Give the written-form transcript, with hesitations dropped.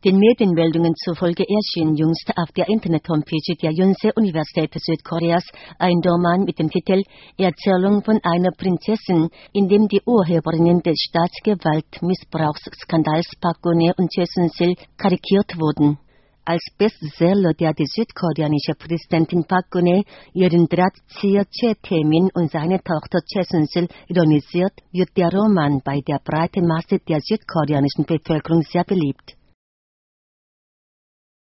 Den Medienmeldungen zufolge erschien jüngst auf der Internet-Homepage der Yonsei-Universität Südkoreas ein Roman mit dem Titel Erzählung von einer Prinzessin, in dem die Urheberinnen des Staatsgewaltmissbrauchsskandals Park Geun-hye und Choi Soon-sil karikiert wurden. Als Bestseller, der die südkoreanische Präsidentin Park Geun-hye, ihren Drahtzieher Choi Tae-min und seine Tochter Choi Soon-sil ironisiert, wird der Roman bei der breiten Masse der südkoreanischen Bevölkerung sehr beliebt.